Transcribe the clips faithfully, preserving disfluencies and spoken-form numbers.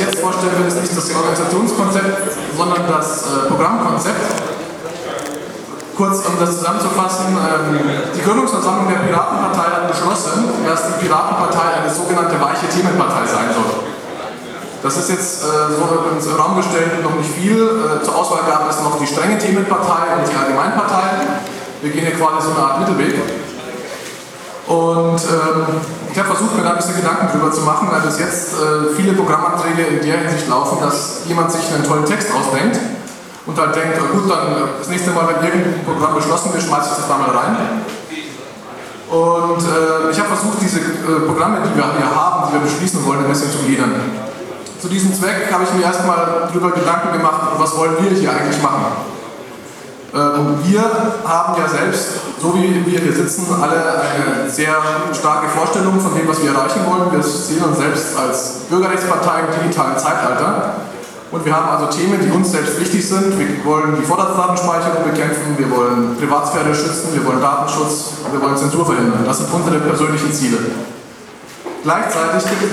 jetzt vorstellen will, ist nicht das Organisationskonzept, sondern das äh, Programmkonzept. Kurz, um das zusammenzufassen, ähm, die Gründungsversammlung der Piratenpartei hat beschlossen, dass die Piratenpartei eine sogenannte weiche Themenpartei sein soll. Das ist jetzt äh, so ins Raum gestellt noch nicht viel. Äh, zur Auswahl gab es noch die strenge Themenpartei und die Allgemeinpartei. Wir gehen hier quasi so eine Art Mittelweg. Und ähm, ich habe versucht, mir da ein bisschen Gedanken drüber zu machen, weil bis jetzt äh, viele Programmanträge in der Hinsicht laufen, dass jemand sich einen tollen Text ausdenkt und halt denkt, oh gut, dann das nächste Mal, wenn irgendein Programm beschlossen wird, schmeiße ich das da mal rein. Und äh, ich habe versucht, diese äh, Programme, die wir hier haben, die wir beschließen wollen, ein bisschen zu gliedern. Zu diesem Zweck habe ich mir erstmal darüber Gedanken gemacht, was wollen wir hier eigentlich machen. Ähm, wir haben ja selbst, so wie wir hier sitzen, alle eine sehr starke Vorstellung von dem, was wir erreichen wollen. Wir sehen uns selbst als Bürgerrechtspartei im digitalen Zeitalter. Und wir haben also Themen, die uns selbst wichtig sind. Wir wollen die Vorratsdatenspeicherung bekämpfen, wir wollen Privatsphäre schützen, wir wollen Datenschutz, wir wollen Zensur verhindern. Das sind unsere persönlichen Ziele. Gleichzeitig gibt es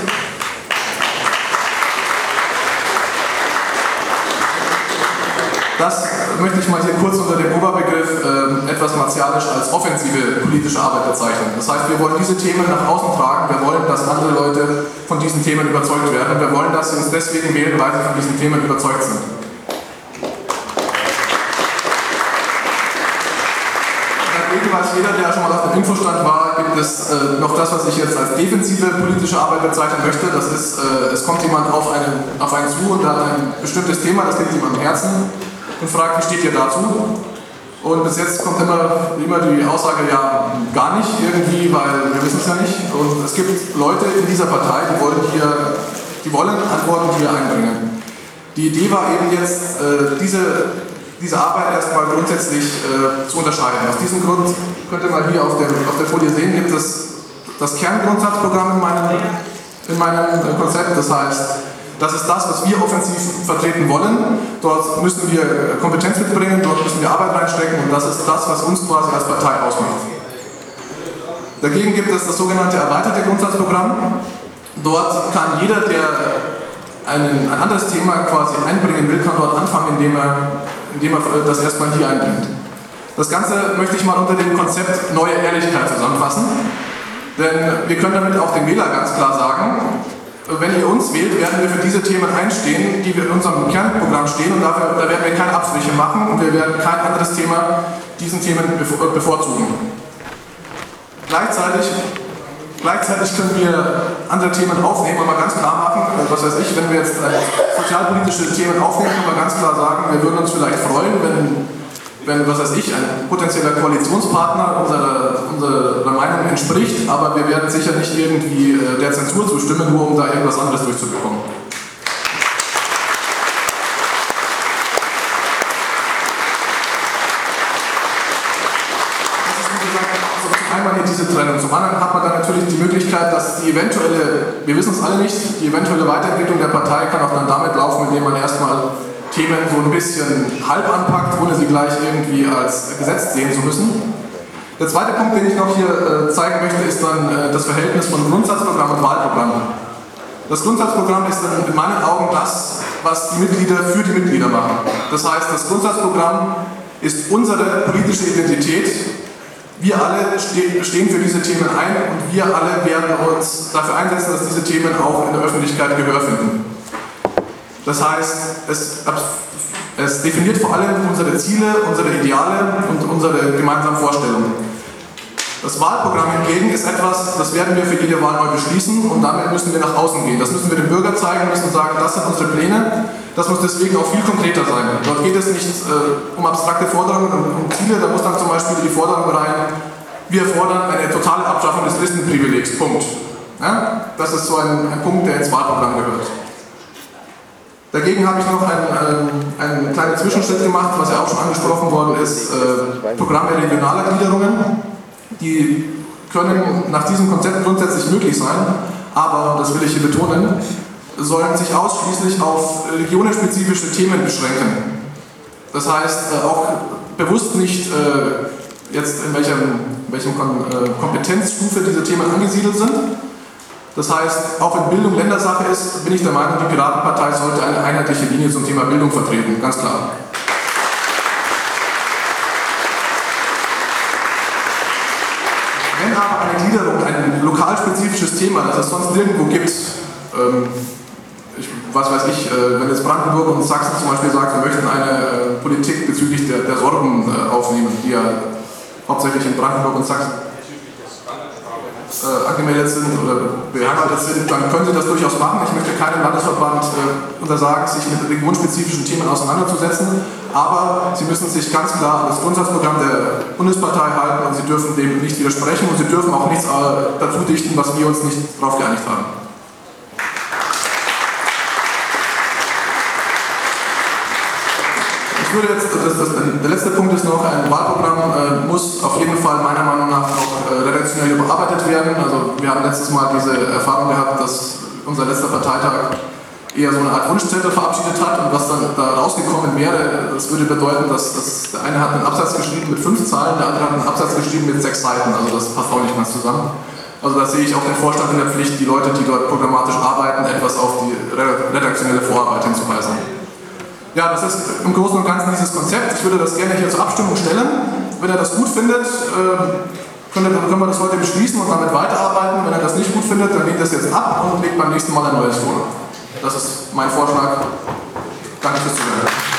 Das möchte ich mal hier kurz unter dem Oberbegriff äh, etwas martialisch als offensive politische Arbeit bezeichnen. Das heißt, wir wollen diese Themen nach außen tragen, wir wollen, dass andere Leute von diesen Themen überzeugt werden und wir wollen, dass sie uns deswegen wählen, weil sie von diesen Themen überzeugt sind. Dagegen weiß jeder, der schon mal auf dem Infostand war, gibt es äh, noch das, was ich jetzt als defensive politische Arbeit bezeichnen möchte. Das ist, äh, es kommt jemand auf einen, auf einen zu und hat ein bestimmtes Thema, das liegt ihm am Herzen, und fragt, wie steht ihr dazu? Und bis jetzt kommt immer, immer die Aussage, ja, gar nicht irgendwie, weil wir wissen es ja nicht. Und es gibt Leute in dieser Partei, die wollen hier, die wollen Antworten hier einbringen. Die Idee war eben jetzt, äh, diese, diese Arbeit erstmal grundsätzlich äh, zu unterscheiden. Aus diesem Grund könnte man hier auf der, auf der Folie sehen, gibt es das Kerngrundsatzprogramm in meinem, in meinem Konzept, das heißt, das ist das, was wir offensiv vertreten wollen. Dort müssen wir Kompetenz mitbringen, dort müssen wir Arbeit reinstecken und das ist das, was uns quasi als Partei ausmacht. Dagegen gibt es das sogenannte erweiterte Grundsatzprogramm. Dort kann jeder, der einen, ein anderes Thema quasi einbringen will, kann dort anfangen, indem er, indem er das erstmal hier einbringt. Das Ganze möchte ich mal unter dem Konzept neue Ehrlichkeit zusammenfassen. Denn wir können damit auch dem Wähler ganz klar sagen, wenn ihr uns wählt, werden wir für diese Themen einstehen, die wir in unserem Kernprogramm stehen und dafür, da werden wir keine Abstriche machen und wir werden kein anderes Thema diesen Themen bevorzugen. Gleichzeitig, gleichzeitig können wir andere Themen aufnehmen, aber ganz klar machen, was weiß ich, wenn wir jetzt sozialpolitische Themen aufnehmen, können wir ganz klar sagen, wir würden uns vielleicht freuen, wenn wenn, was weiß ich, ein potenzieller Koalitionspartner unserer, unserer Meinung entspricht, aber wir werden sicher nicht irgendwie äh, der Zensur zustimmen, nur um da irgendwas anderes durchzubekommen. Das ist, wie gesagt, also zum einen hier diese Trennung. Zum anderen hat man dann natürlich die Möglichkeit, dass die eventuelle, wir wissen es alle nicht, die eventuelle Weiterentwicklung der Partei kann auch dann damit laufen, indem man erstmal Themen so ein bisschen halb anpackt, ohne sie gleich irgendwie als gesetzt sehen zu müssen. Der zweite Punkt, den ich noch hier äh, zeigen möchte, ist dann äh, das Verhältnis von Grundsatzprogramm und Wahlprogramm. Das Grundsatzprogramm ist dann in meinen Augen das, was die Mitglieder für die Mitglieder machen. Das heißt, das Grundsatzprogramm ist unsere politische Identität. Wir alle ste- stehen für diese Themen ein und wir alle werden uns dafür einsetzen, dass diese Themen auch in der Öffentlichkeit Gehör finden. Das heißt, es, es definiert vor allem unsere Ziele, unsere Ideale und unsere gemeinsamen Vorstellungen. Das Wahlprogramm hingegen ist etwas, das werden wir für jede Wahl neu beschließen und damit müssen wir nach außen gehen. Das müssen wir dem Bürger zeigen, müssen sagen, das sind unsere Pläne. Das muss deswegen auch viel konkreter sein. Dort geht es nicht äh, um abstrakte Forderungen und um Ziele, da muss dann zum Beispiel die Forderung rein, wir fordern eine totale Abschaffung des Listenprivilegs. Punkt. Ja? Das ist so ein, ein Punkt, der ins Wahlprogramm gehört. Dagegen habe ich noch einen, einen, einen kleinen Zwischenschritt gemacht, was ja auch schon angesprochen worden ist, äh, Programme regionaler Gliederungen. Die können nach diesem Konzept grundsätzlich möglich sein, aber, und das will ich hier betonen, sollen sich ausschließlich auf regionenspezifische Themen beschränken. Das heißt, äh, auch bewusst nicht äh, jetzt in welchem, welchem Kom äh, Kompetenzstufe diese Themen angesiedelt sind, Das heißt, auch wenn Bildung Ländersache ist, bin ich der Meinung, die Piratenpartei sollte eine einheitliche Linie zum Thema Bildung vertreten, ganz klar. Wenn aber eine Gliederung, ein lokalspezifisches Thema, das es sonst nirgendwo gibt, ähm, ich, was weiß ich, äh, wenn jetzt Brandenburg und Sachsen zum Beispiel sagt, wir möchten eine äh, Politik bezüglich der, der Sorben äh, aufnehmen, die ja hauptsächlich in Brandenburg und Sachsen äh, angemeldet sind oder beheimatet sind, dann können Sie das durchaus machen. Ich möchte keinem Landesverband äh, untersagen, sich mit regionspezifischen Themen auseinanderzusetzen, aber Sie müssen sich ganz klar an das Grundsatzprogramm der Bundespartei halten und Sie dürfen dem nicht widersprechen und Sie dürfen auch nichts äh, dazu dichten, was wir uns nicht darauf geeinigt haben. Ich würde jetzt, das, das, der letzte Punkt ist noch, ein Wahlprogramm äh, muss auf jeden Fall meiner Meinung nach noch äh, redaktionell überarbeitet werden. Also wir haben letztes Mal diese Erfahrung gehabt, dass unser letzter Parteitag eher so eine Art Wunschzettel verabschiedet hat und was dann da rausgekommen wäre, das würde bedeuten, dass, dass der eine hat einen Absatz geschrieben mit fünf Zahlen, der andere hat einen Absatz geschrieben mit sechs Seiten. Also das passt auch nicht ganz zusammen. Also da sehe ich auch den Vorstand in der Pflicht, die Leute, die dort programmatisch arbeiten, etwas auf die redaktionelle Vorarbeit hinzuweisen. Ja, das ist im Großen und Ganzen dieses Konzept. Ich würde das gerne hier zur Abstimmung stellen. Wenn er das gut findet, können wir das heute beschließen und damit weiterarbeiten. Wenn er das nicht gut findet, dann lehnt er es jetzt ab und legt beim nächsten Mal ein neues vor. Das ist mein Vorschlag. Danke fürs Zuhören.